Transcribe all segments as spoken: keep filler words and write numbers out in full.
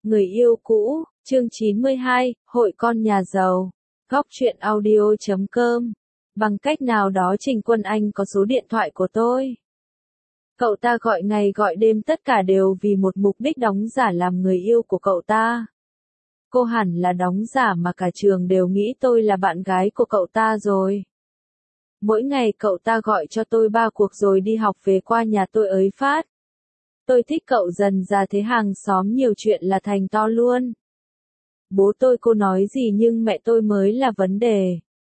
Người yêu cũ, chương chín mươi hai, hội con nhà giàu. Góc truyện audio chấm com. Bằng cách nào đó Trình Quân Anh có số điện thoại của tôi. Cậu ta gọi ngày gọi đêm tất cả đều vì một mục đích đóng giả làm người yêu của cậu ta. Cô hẳn là đóng giả mà cả trường đều nghĩ tôi là bạn gái của cậu ta rồi. Mỗi ngày cậu ta gọi cho tôi ba cuộc rồi đi học về qua nhà tôi ới phát. Tôi thích cậu dần già thế hàng xóm nhiều chuyện là thành to luôn. Bố tôi cô nói gì nhưng mẹ tôi mới là vấn đề.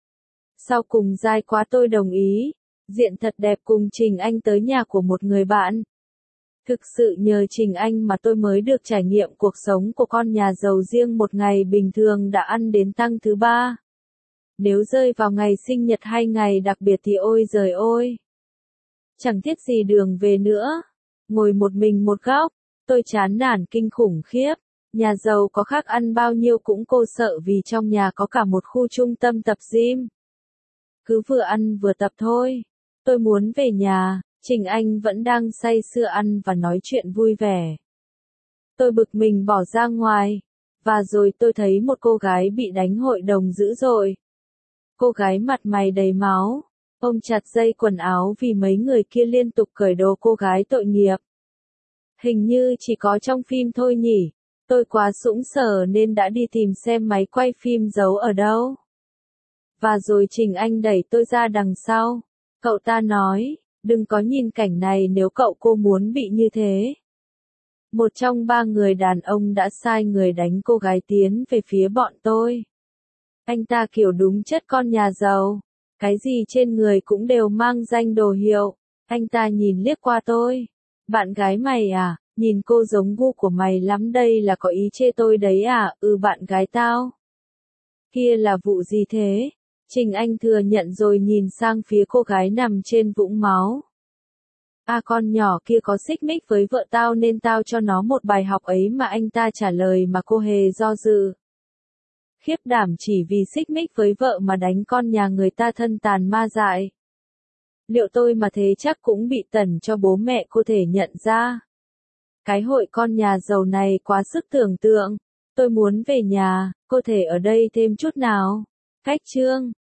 Sau cùng dai quá tôi đồng ý. Diện thật đẹp cùng Trình Anh tới nhà của một người bạn. Thực sự nhờ Trình Anh mà tôi mới được trải nghiệm cuộc sống của con nhà giàu riêng một ngày bình thường đã ăn đến tăng thứ ba. Nếu rơi vào ngày sinh nhật hay ngày đặc biệt thì ôi giời ôi. Chẳng thiết gì đường về nữa. Ngồi một mình một góc, tôi chán nản kinh khủng khiếp. Nhà giàu có khác ăn bao nhiêu cũng cô sợ vì trong nhà có cả một khu trung tâm tập gym. Cứ vừa ăn vừa tập thôi. Tôi muốn về nhà, Trình Anh vẫn đang say sưa ăn và nói chuyện vui vẻ. Tôi bực mình bỏ ra ngoài. Và rồi tôi thấy một cô gái bị đánh hội đồng dữ dội. Cô gái mặt mày đầy máu, ôm chặt dây quần áo vì mấy người kia liên tục cởi đồ cô gái tội nghiệp. Hình như chỉ có trong phim thôi nhỉ, tôi quá sũng sờ nên đã đi tìm xem máy quay phim giấu ở đâu. Và rồi Trình Anh đẩy tôi ra đằng sau, cậu ta nói, đừng có nhìn cảnh này nếu cậu cô muốn bị như thế. Một trong ba người đàn ông đã sai người đánh cô gái tiến về phía bọn tôi. Anh ta kiểu đúng chất con nhà giàu, cái gì trên người cũng đều mang danh đồ hiệu. Anh ta nhìn liếc qua tôi. Bạn gái mày à, nhìn cô giống gu của mày lắm đây là có ý chê tôi đấy à, ừ bạn gái tao. Kia là vụ gì thế? Trình Anh thừa nhận rồi nhìn sang phía cô gái nằm trên vũng máu. À con nhỏ kia có xích mích với vợ tao nên tao cho nó một bài học ấy mà anh ta trả lời mà cô hề do dự. Khiếp đảm chỉ vì xích mích với vợ mà đánh con nhà người ta thân tàn ma dại. Liệu tôi mà thế chắc cũng bị tẩn cho bố mẹ cô thể nhận ra. Cái hội con nhà giàu này quá sức tưởng tượng. Tôi muốn về nhà, cô thể ở đây thêm chút nào. Cách chương